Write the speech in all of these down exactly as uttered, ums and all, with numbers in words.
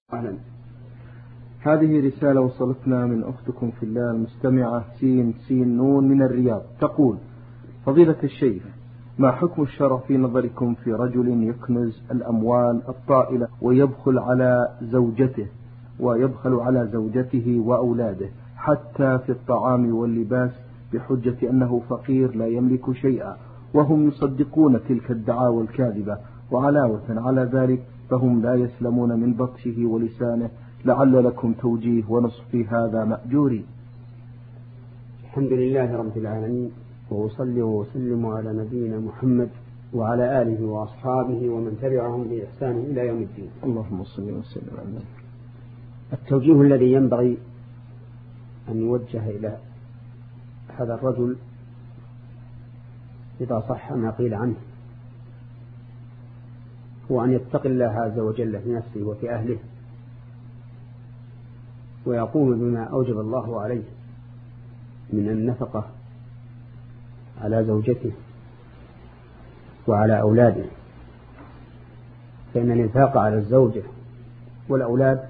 أهلا. هذه رسالة وصلتنا من أختكم في الله المستمعة سين سين نون من الرياض، تقول: فضيلة الشيخ، ما حكم الشرع في نظركم في رجل يكنز الأموال الطائلة ويبخل على زوجته ويبخل على زوجته وأولاده حتى في الطعام واللباس بحجة أنه فقير لا يملك شيئا، وهم يصدقون تلك الدعاوى الكاذبة، وعلاوة على ذلك فهم لا يسلمون من بطشه ولسانه، لعل لكم توجيه ونصف في هذا مأجوري. الحمد لله رب العالمين، وأصلي وأسلم على نبينا محمد وعلى آله وأصحابه ومن تبعهم بإحسان إلى يوم الدين. اللهم صل وسلم على. التوجيه الذي ينبغي أن يوجه إلى هذا الرجل إذا صح ما قيل عنه هو أن يتقي الله عز وجل في نفسه وفي أهله، ويقوم بما أوجب الله عليه من النفقة على زوجته وعلى أولاده، فإن الإنفاق على الزوجة والأولاد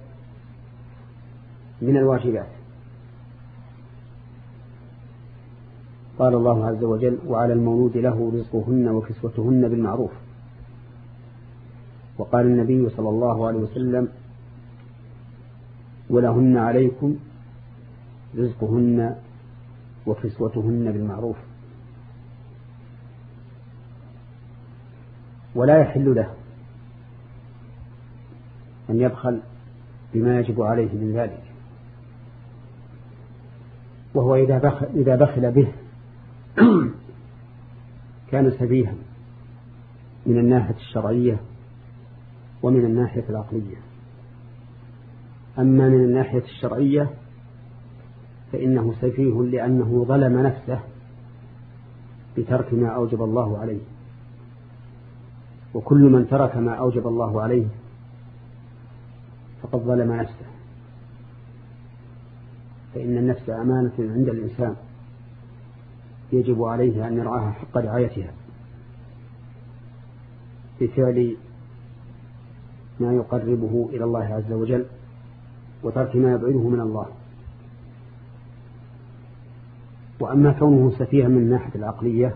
من الواجبات. قال الله عز وجل: وعلى المولود له رزقهن وكسوتهن بالمعروف. وقال النبي صلى الله عليه وسلم: ولهن عليكم رزقهن وكسوتهن بالمعروف. ولا يحل له أن يبخل بما يجب عليه من ذلك، وهو إذا بخل, إذا بخل به كان سفيها من الناحية الشرعية ومن الناحية العقلية. أما من الناحية الشرعية فإنه سفيه لأنه ظلم نفسه بترك ما أوجب الله عليه، وكل من ترك ما أوجب الله عليه فقد ظلم نفسه، فإن النفس أمانة عند الإنسان يجب عليه أن يرعاها حق رعايتها بفعل ما يقربه إلى الله عز وجل وترك ما يبعده من الله. وأما كونه سفيها من الناحية العقلية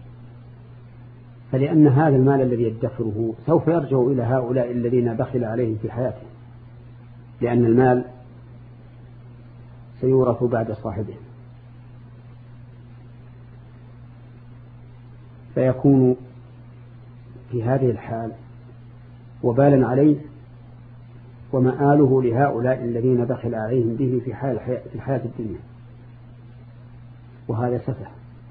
فلأن هذا المال الذي يدخره سوف يرجع إلى هؤلاء الذين بخل عليهم في حياته، لأن المال سيورث بعد صاحبه، فيكون في هذه الحال وبالا عليه ومآله لهؤلاء الذين بخل عليهم به في حال في الحياة الدنيا، وهذا سفه.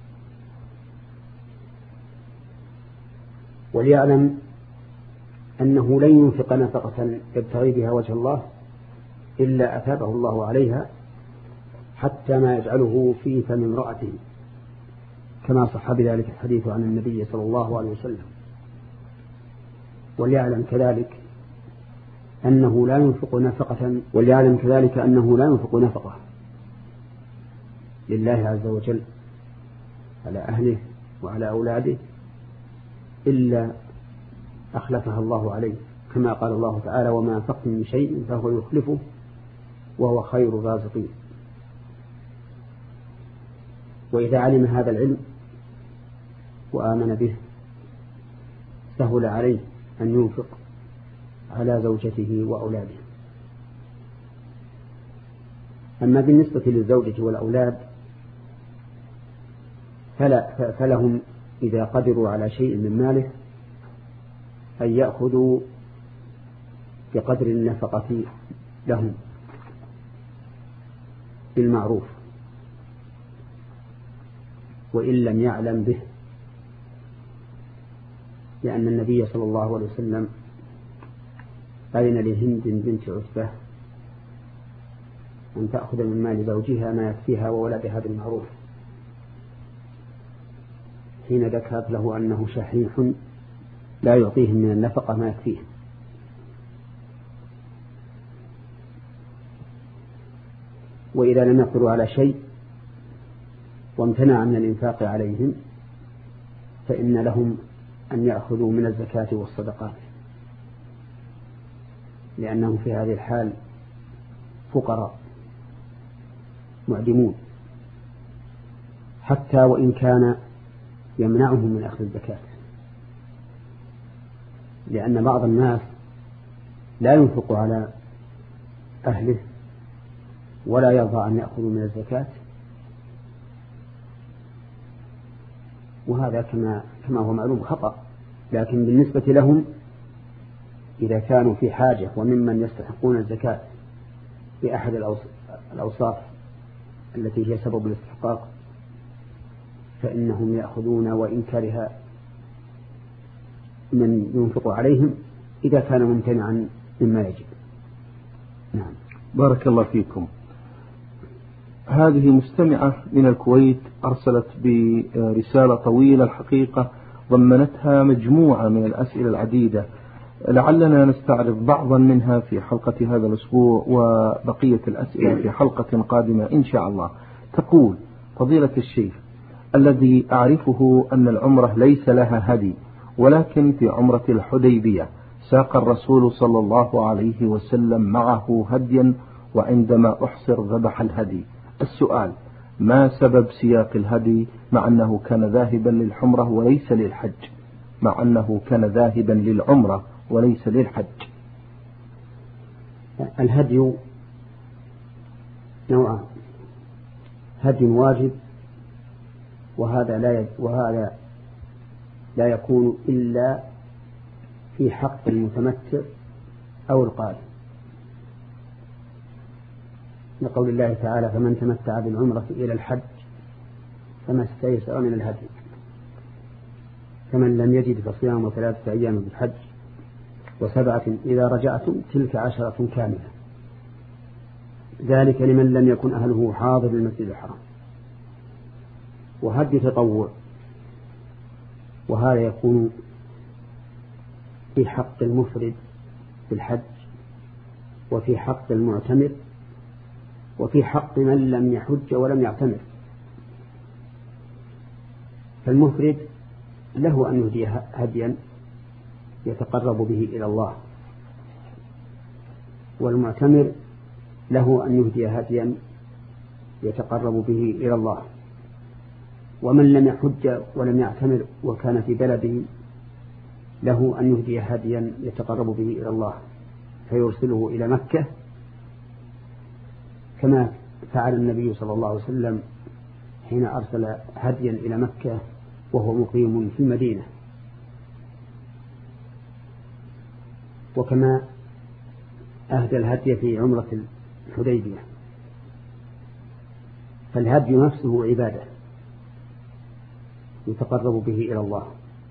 وليعلم أنه لن ينفق نفقة يبتغي بها وجه الله إلا أثابه الله عليها، حتى ما يجعله في فم امرأته، كما صح بذلك الحديث عن النبي صلى الله عليه وسلم. وليعلم كذلك أنه لا ينفق نفقة وليعلم كذلك أنه لا ينفق نفقة لله عز وجل على أهله وعلى أولاده إلا أخلفها الله عليه، كما قال الله تعالى: وما أنفقتم من شيء فهو يخلفه وهو خير الرازقين. وإذا علم هذا العلم وآمن به سهل عليه أن ينفق على زوجته وأولاده. أما بالنسبة للزوجة والأولاد فلا فلهم إذا قدروا على شيء من ماله أن يأخذوا بقدر النفقة لهم بالمعروف، وإن لم يعلم به، لأن النبي صلى الله عليه وسلم أذن لهند بنت عتبة أن تأخذ من مال زوجها ما يكفيها وولدها بالمعروف، حين ذكرت له أنه شحيح لا يعطيهم من النفقة ما يكفيه. وإذا لم يقدروا على شيء وامتنع من الإنفاق عليهم فإن لهم أن يأخذوا من الزكاة والصدقات. لأنهم في هذه الحال فقراء معدمون، حتى وإن كان يمنعهم من أخذ الزكاة، لأن بعض الناس لا ينفق على أهله ولا يرضى أن يأخذوا من الزكاة، وهذا كما كما هو معلوم خطأ. لكن بالنسبة لهم إذا كانوا في حاجة وممن يستحقون الزكاة بأحد الأوصاف التي هي سبب الاستحقاق فإنهم يأخذون وإن كره من ينفق عليهم إذا كان ممتنعا مما يجب. نعم. بارك الله فيكم. هذه مستمعة من الكويت أرسلت برسالة طويلة الحقيقة ضمنتها مجموعة من الأسئلة العديدة، لعلنا نستعرض بعضا منها في حلقة هذا الأسبوع وبقية الأسئلة في حلقة قادمة إن شاء الله. تقول: فضيلة الشيخ، الذي أعرفه أن العمرة ليس لها هدي، ولكن في عمرة الحديبية ساق الرسول صلى الله عليه وسلم معه هديا، وعندما أحصر ذبح الهدي. السؤال: ما سبب سياق الهدي مع أنه كان ذاهبا للعمرة وليس للحج مع أنه كان ذاهبا للعمرة وليس للحج؟ الهدي نوعان: هدي واجب، وهذا لا وهذا لا يكون إلا في حق المتمتع أو القارئ، لقول الله تعالى: فمن تمتع بالعمرة إلى الحج فما استيسر من الهدي، فمن لم يجد فصيام ثلاثة أيام بالحج وسبعة إذا رجعتم تلك عشرة كاملة، ذلك لمن لم يكن أهله حاضر المسجد الحرام. وهدي تطوع، وهذا يكون في حق المفرد بالحج، وفي حق المعتمر، وفي حق من لم يحج ولم يعتمر. فالمفرد له أن يهدي هديا يتقرب به إلى الله، والمعتمر له أن يهدي هديا يتقرب به إلى الله. ومن لم يحج ولم يعتمر وكان في بلده له أن يهدي هديا يتقرب به إلى الله فيرسله إلى مكة، كما فعل النبي صلى الله عليه وسلم حين أرسل هديا إلى مكة وهو مقيم في المدينة. وكما أهدى الهدي في عمرة الحديبية. فالهدي نفسه عبادة يتقرب به إلى الله،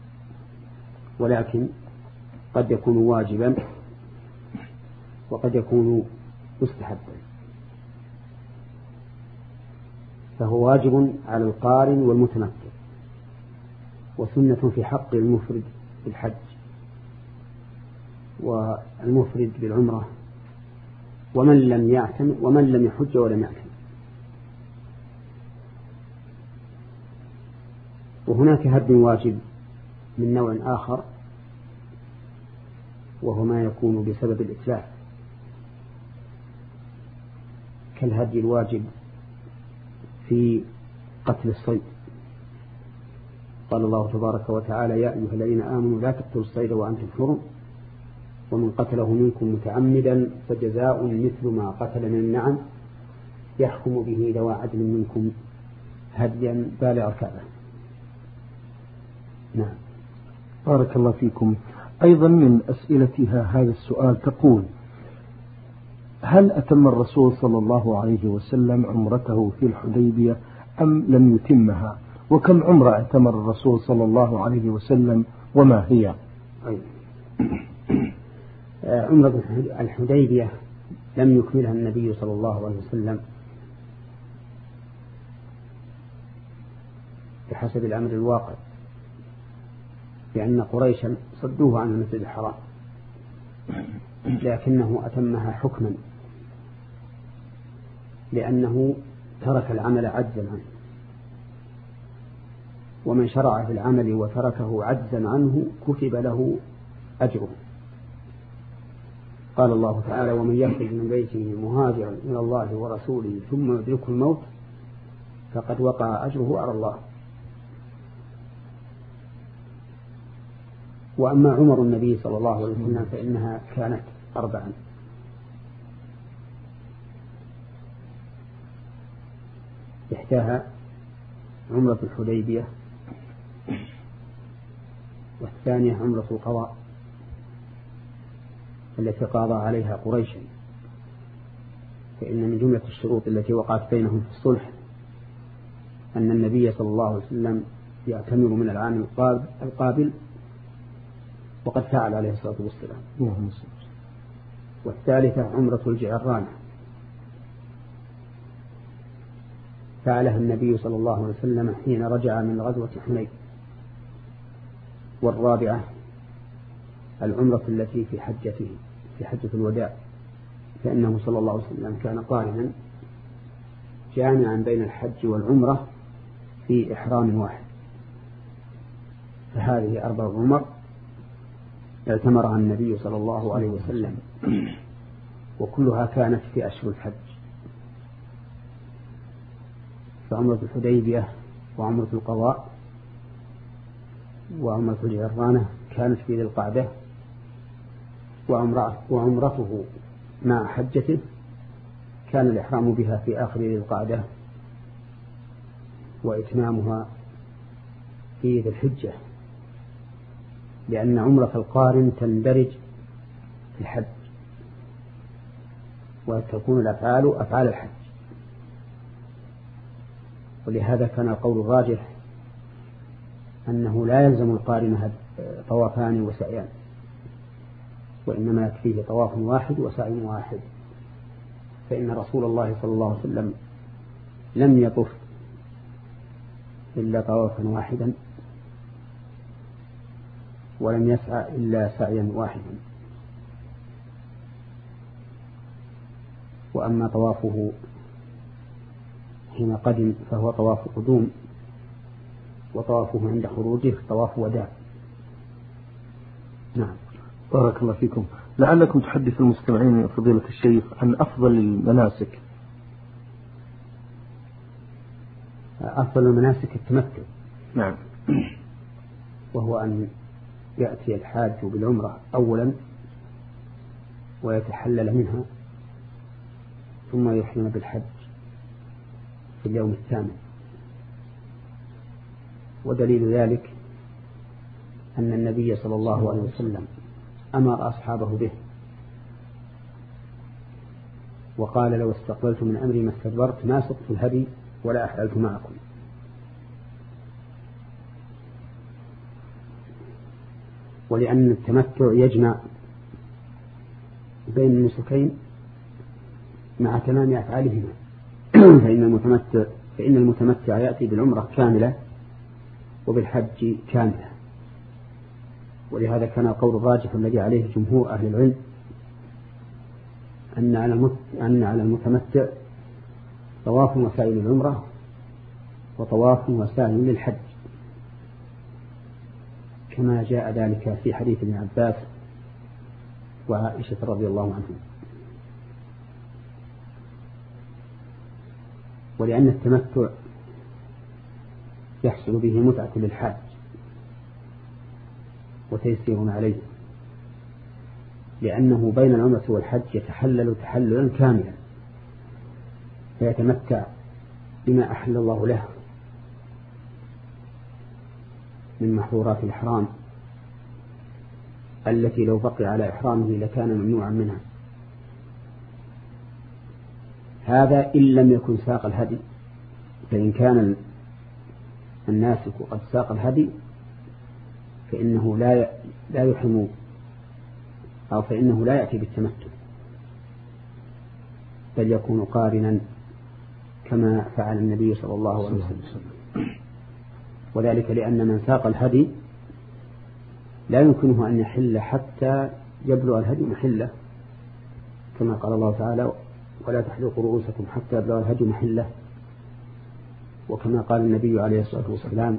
ولكن قد يكون واجبا وقد يكون مستحبا. فهو واجب على القارن والمتمتع، وسنة في حق المفرد بالحج والمفرد بالعمرة، ومن لم يعتمر ومن لم يحج ولم يعتمر. وهناك هدي واجب من نوع آخر، وهو ما يكون بسبب الإتلاف، كالهدي الواجب في قتل الصيد. قال الله تبارك وتعالى: يا أيها الذين آمنوا لا تقتلوا الصيد وأنتم حرم ومن قتله منكم متعمدا فجزاء مثل ما قتل من النعم يحكم به ذوى عدل منكم هديا بالغ الكعبة. نعم. بارك الله فيكم. أيضا من أسئلتها هذا السؤال، تقول: هل أتم الرسول صلى الله عليه وسلم عمرته في الحديبية أم لم يتمها؟ وكم عمرة اعتمر الرسول صلى الله عليه وسلم وما هي؟ عمرة الحديبية لم يكملها النبي صلى الله عليه وسلم بحسب الأمر الواقع، لأن قريشا صدوه عن المسجد الحرام، لكنه أتمها حكما، لأنه ترك العمل عجزا عنه، ومن شرع في العمل وتركه عجزا عنه كتب له أجره. قال الله تعالى: ومن يخرج من بيته مهاجرا إلى الله ورسوله ثم يدركه الموت فقد وقع أجره على الله. وأما عمر النبي صلى الله عليه وسلم فإنها كانت أربعا: إحداها عمرة الحديبية، والثانية عمرة القضاء التي قاضى عليها قريشا، فإن من جملة الشروط التي وقعت بينهم في الصلح أن النبي صلى الله عليه وسلم يعتمر من العام القابل، وقد فعل عليه الصلاة والسلام. والثالثة عمرة الجعرانة فعلها النبي صلى الله عليه وسلم حين رجع من غزوة حنين. والرابعة العمرة التي في حجته في حجة الوداع، فإنه صلى الله عليه وسلم كان قارنا جامعا بين الحج والعمرة في إحرام واحد. فهذه أربع عمر اعتمرها النبي صلى الله عليه وسلم، وكلها كانت في أشهر الحج. فعمرة الحديبية وعمرة القضاء وعمرة الجعرانة كانت في ذي القعدة، وعمرته مع حجته كان الإحرام بها في آخر ذي القعدة، وإتمامها في ذي الحجة، لأن عمرة القارن تندرج في الحج وتكون الأفعال أفعال الحج. ولهذا كان القول الراجح أنه لا يلزم القارن طوافان وسعيان، وإنما يكفيه طواف واحد وسعي واحد، فإن رسول الله صلى الله عليه وسلم لم يطف إلا طوافا واحدا، ولم يسعى إلا سعيا واحدا. وأما طوافه حين قدم فهو طواف قدوم، وطوافه عند خروجه طواف وداع. نعم. بارك الله فيكم. لعلكم تحدث المستمعين فضيلة الشيخ عن أفضل المناسك. أفضل المناسك التمتع. نعم. وهو أن يأتي الحاج بالعمرة أولا ويتحلل منها، ثم يحرم بالحج في اليوم الثامن. ودليل ذلك أن النبي صلى الله عليه وسلم أمر أصحابه به، وقال: لو استقبلت من أمري ما استدبرت ما سقت الهدي ولا أحللت معكم. ولأن التمتع يجمع بين النسكين مع تمام أفعالهما، فإن المتمتع فإن المتمتع يأتي بالعمرة كاملة وبالحج كاملة. ولهذا كان القول الراجح الذي عليه جمهور أهل العلم أن على أن على المتمتع طواف وسعي للعمرة وطواف وسعي للحج، كما جاء ذلك في حديث ابن عباس وعائشة رضي الله عنهم. ولأن التمتع يحصل به متعة للحاج وتيسير عليه، لأنه بين العمرة والحج يتحلل تحللا كاملا، فيتمتع بما أحل الله له من محظورات الإحرام التي لو بقي على إحرامه لكان ممنوعا منها. هذا إن لم يكن ساق الهدي، فإن كان الناسك قد ساق الهدي فإنه لا لا يحرم، أو فإنه لا يأتي بالتمتع، بل يكون قارنا كما فعل النبي صلى الله عليه وسلم. وذلك لأن من ساق الهدي لا يمكنه أن يحل حتى يبلغ الهدي محله، كما قال الله تعالى: ولا تحلقوا رؤوسكم حتى يبلغ الهدي محله. وكما قال النبي عليه الصلاة والسلام: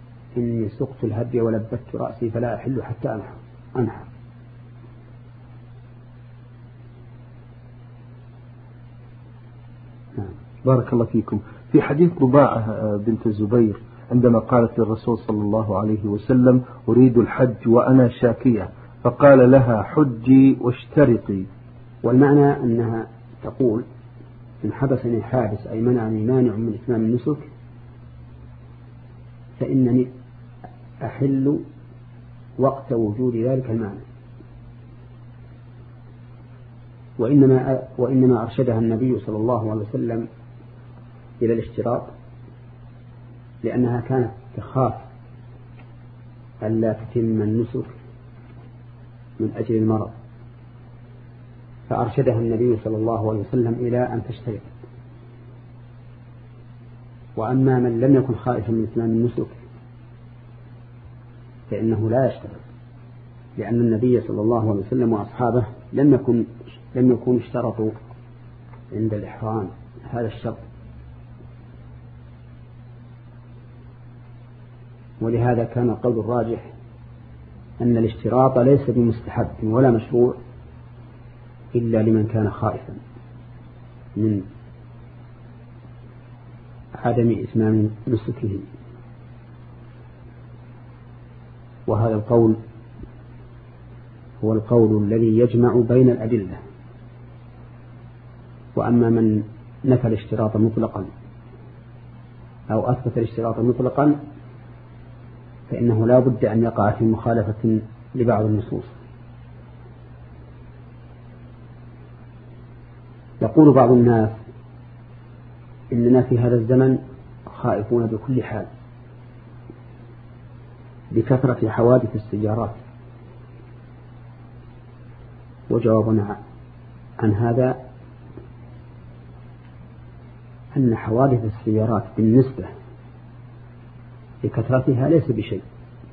إني سقت الهدي ولبت رأسي فلا أحل حتى أنحر. بارك الله فيكم. في حديث ضباعة بنت الزبير عندما قالت للرسول صلى الله عليه وسلم أريد الحج وأنا شاكية، فقال لها حجي واشترطي. والمعنى أنها تقول إن حبسني حابس أي منعني مانع من إتمام النسك فإنني أحل وقت وجود ذلك المعنى. وإنما, وإنما أرشدها النبي صلى الله عليه وسلم إلى الاشتراط لأنها كانت تخاف ألا تتم النسك من أجل المرض، فأرشدها النبي صلى الله عليه وسلم إلى أن تشترط. وأما من لم يكن خائفا من إتمام النسك فإنه لا يشترط، لأن النبي صلى الله عليه وسلم وأصحابه لم يكن لم يكونوا اشترطوا عند الإحرام هذا الشرط. ولهذا كان القول الراجح أن الاشتراط ليس بمستحب ولا مشروع إلا لمن كان خائفا من عدم إتمام نسكه. وهذا القول هو القول الذي يجمع بين الأدلة. وأما من نفى الاشتراط مطلقا أو أثبت الاشتراط مطلقا فإنه لا بد أن يقع في مخالفة لبعض النصوص. يقول بعض الناس إننا في هذا الزمن خائفون بكل حال بكثرة حوادث السيارات. وجوابنا عن هذا أن حوادث السيارات بالنسبة لكثرتها ليس بشيء،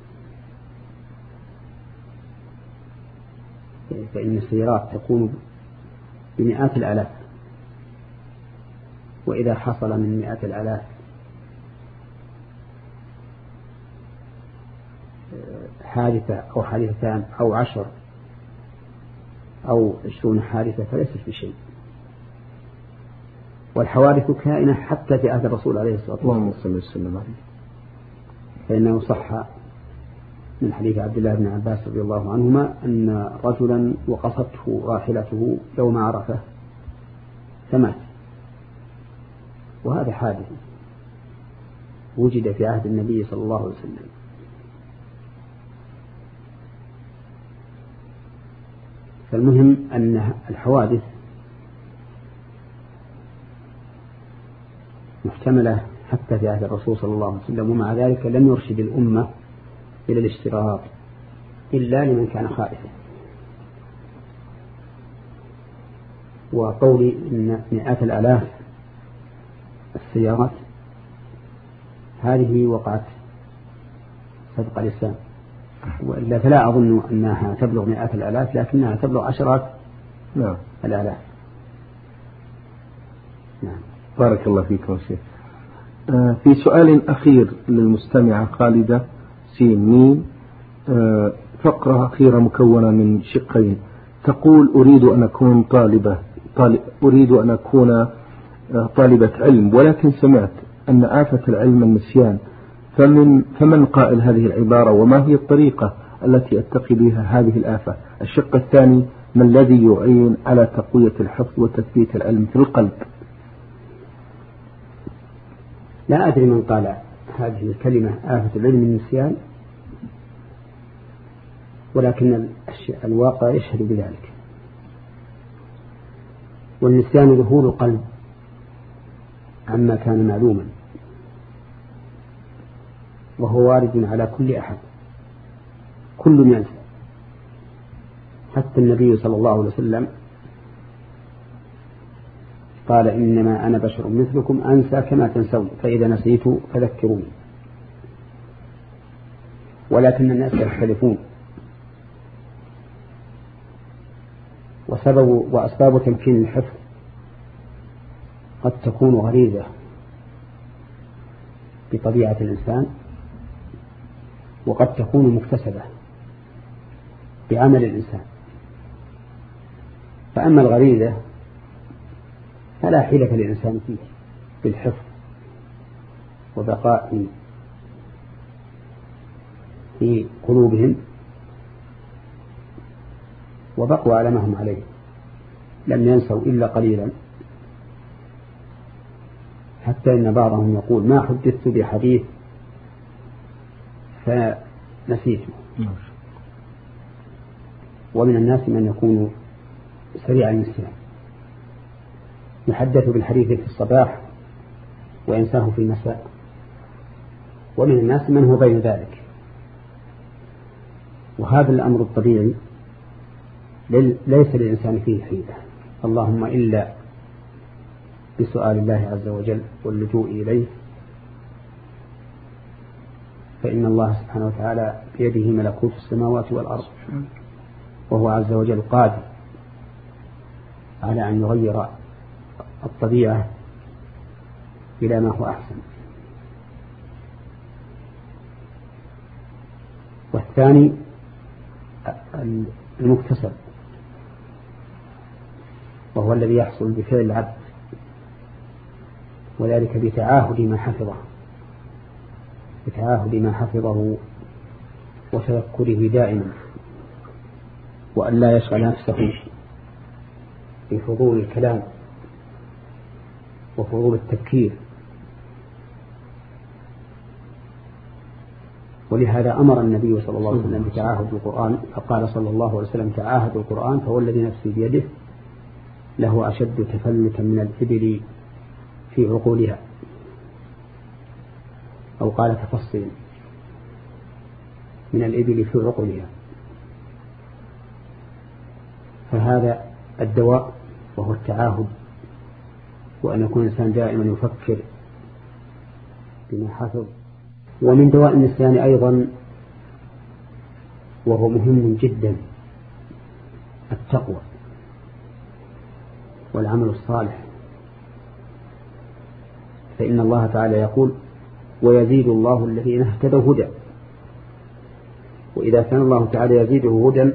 فإن السيارات تكون بمئات الآلاف، وإذا حصل من مئات الآلاف حادثة أو حادثتان أو عشر أو عشرون حادثة فليست بشيء. والحوادث كائنة حتى في عهد الرسول عليه الصلاة والسلام، فإنه صح من حديث عبد الله بن عباس رضي الله عنهما أن رجلا وقصته راحلته يوم عرفة فمات، وهذا حادث وجد في عهد النبي صلى الله عليه وسلم. فالمهم أن الحوادث محتملة حتى في عهد الرسول صلى الله عليه وسلم، ومع ذلك لم يرشد الأمة إلى الاشتراط إلا لمن كان خائفا. وقولي إن مئات الآلاف السيارات هذه وقعت سبق الإسلام، وإلا فلا أظن أنها تبلغ مئات الآلاف، لكنها تبلغ عشرات نعم الآلاف. نعم. بارك الله فيكم شيخ. آه في سؤال أخير للمستمعة خالدة سين ميم، آه فقرة أخيرة مكونة من شقين. تقول أريد أن أكون طالبة طالب أريد أن أكون آه طالبة علم، ولكن سمعت أن آفة العلم النسيان، فمن فمن قائل هذه العبارة، وما هي الطريقة التي أتقي بها هذه الآفة؟ الشق الثاني، ما الذي يعين على تقوية الحفظ وتثبيت العلم في القلب؟ لا أدري من قال هذه الكلمة آفة العلم النسيان، ولكن الواقع يشهد بذلك. والنسيان ظهور القلب عما كان معلوما، وهو وارد على كل أحد، كل ينسى. حتى النبي صلى الله عليه وسلم قال إنما أنا بشر مثلكم أنسى كما تنسون، فإذا نسيت فذكروني. ولكن الناس يختلفون، وسبب وأسباب تمكين الحفظ قد تكون غريزة بطبيعة الإنسان، وقد تكون مكتسبة بعمل الإنسان. فأما الغريزة فلا حيلة للإنسان فيه بالحفظ وبقاء في قلوبهم، وبقوا على ما هم عليه، لم ينسوا إلا قليلا، حتى إن بعضهم يقول ما حدثت بحديث فنسيته. ومن الناس من يكون سريع النسيان، يحدث بالحديث في الصباح وينساه في المساء، ومن الناس من هو بين ذلك. وهذا الأمر الطبيعي ليس للإنسان فيه حيلة، اللهم إلا بسؤال الله عز وجل واللجوء إليه، فإن الله سبحانه وتعالى بيده ملكوت السماوات والأرض، وهو عز وجل قادر على أن يغير الطبيعة إلى ما هو أحسن. والثاني المكتسب، وهو الذي يحصل بفعل العبد، وذلك بتعاهد ما حفظه بتعاهد ما حفظه وتذكره دائما، وأن لا يشغل نفسه بفضول الكلام وفضول التفكير. ولهذا أمر النبي صلى الله عليه وسلم بتعاهد القرآن، فقال صلى الله عليه وسلم تعاهد القرآن فهو الذي نفسي بيده له أشد تفلتا من الإبل في عقولها، أو قال تفصيل من الإبل في عقولها. فهذا الدواء وهو التعاهد، وأن يكون الإنسان دائما يفكر بما حفظ. ومن دواء النسيان أيضا وهو مهم جدا التقوى والعمل الصالح، فإن الله تعالى يقول ويزيد الله الذين اهتدوا هدى. وإذا كان الله تعالى يزيده هدى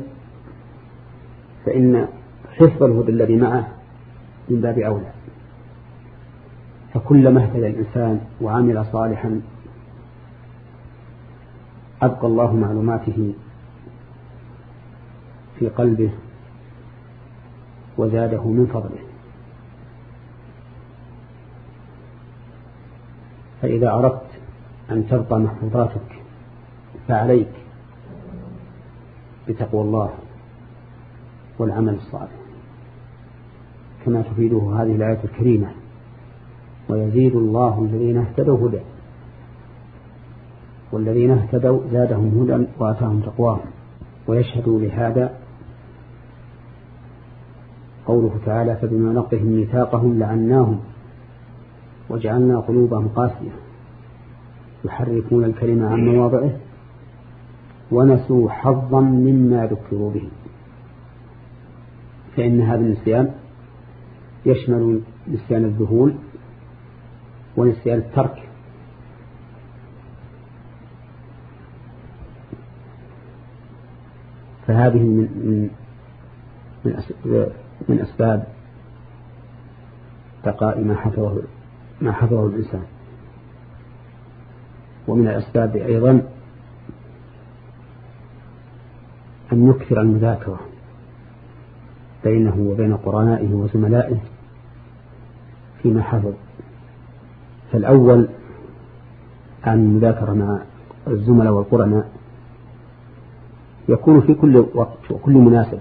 فإن حفظ الهدى الذي معه من باب أولى. فكلما اهتدى الإنسان وعمل صالحا أبقى الله معلوماته في قلبه وزاده من فضله. فإذا أردت أن تبقى محفوظاتك فعليك بتقوى الله والعمل الصالح، كما تفيده هذه الآية الكريمة ويزيد الله الذين اهتدوا هدى، والذين اهتدوا زادهم هدى وآتاهم تقواهم. ويشهدوا لهذا قوله تعالى فبما نقضهم ميثاقهم لعناهم وجعلنا قلوبهم قاسية يحرفون الكلمة عن مواضعه ونسوا حظا مما ذكروا به. فإن هذا النسيان يشمل نسيان الذهول ونسيان الترك. فهذه من من من أسباب, من أسباب بقاء ما حفظه ما حفظه الإنسان. ومن الأسباب أيضا أن يكثر المذاكرة بينه وبين قرنائه وزملائه فيما حفظ. فالأول عن المذاكرة مع الزملاء والقرناء يكون في كل وقت وكل مناسبة،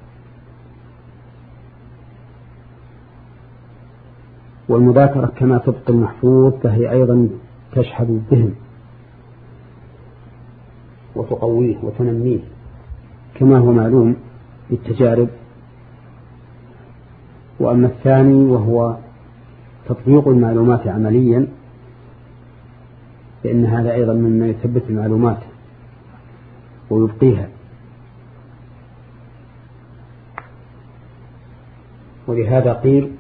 والمذاكرة كما تبقي المحفوظ فهي أيضا تشحذ الذهن وتقويه وتنميه، كما هو معلوم بالتجارب. وأما الثاني وهو تطبيق المعلومات عمليا فإن هذا أيضا مما يثبت المعلومات ويبقيها. ولهذا قيل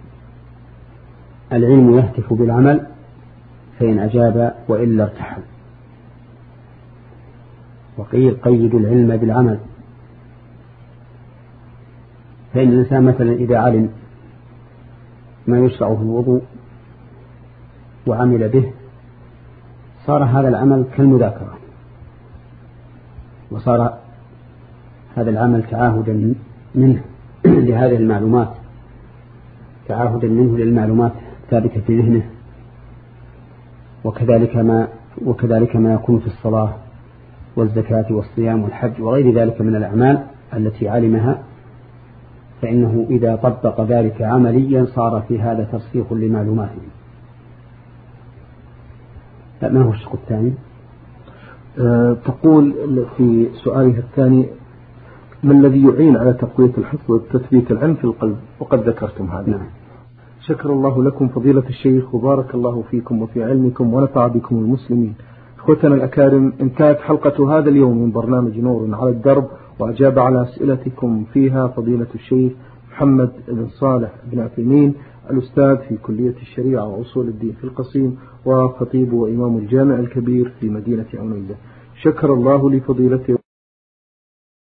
العلم يهتف بالعمل فإن أجاب وإلا ارتحل. وقيل قيد العلم بالعمل، فإن الإنسان مثلا إذا علم ما يشرع في الوضوء وعمل به صار هذا العمل كالمذاكرة، وصار هذا العمل تعاهدا منه لهذه المعلومات، تعاهدا منه للمعلومات ثابتة في ذهنه. وكذلك ما وكذلك ما يكون في الصلاة والزكاة والصيام والحج وغير ذلك من الأعمال التي علمها، فإنه إذا طبق ذلك عمليا صار في هذا تصحيح لمعلوماته. ما هو الشق الثاني؟ أه تقول في سؤالها الثاني: ما الذي يعين على تقوية الحفظ وتثبيت العلم في القلب؟ وقد ذكرتم هذا. نعم. شكر الله لكم فضيلة الشيخ وبارك الله فيكم وفي علمكم ونفع بكم المسلمين. إخوتنا الأكارم، انتهت حلقة هذا اليوم من برنامج نور على الدرب، وأجاب على أسئلتكم فيها فضيلة الشيخ محمد بن صالح بن عثيمين، الأستاذ في كلية الشريعة وأصول الدين في القصيم، وخطيب وإمام الجامع الكبير في مدينة عنيزة. شكر الله لفضيلته.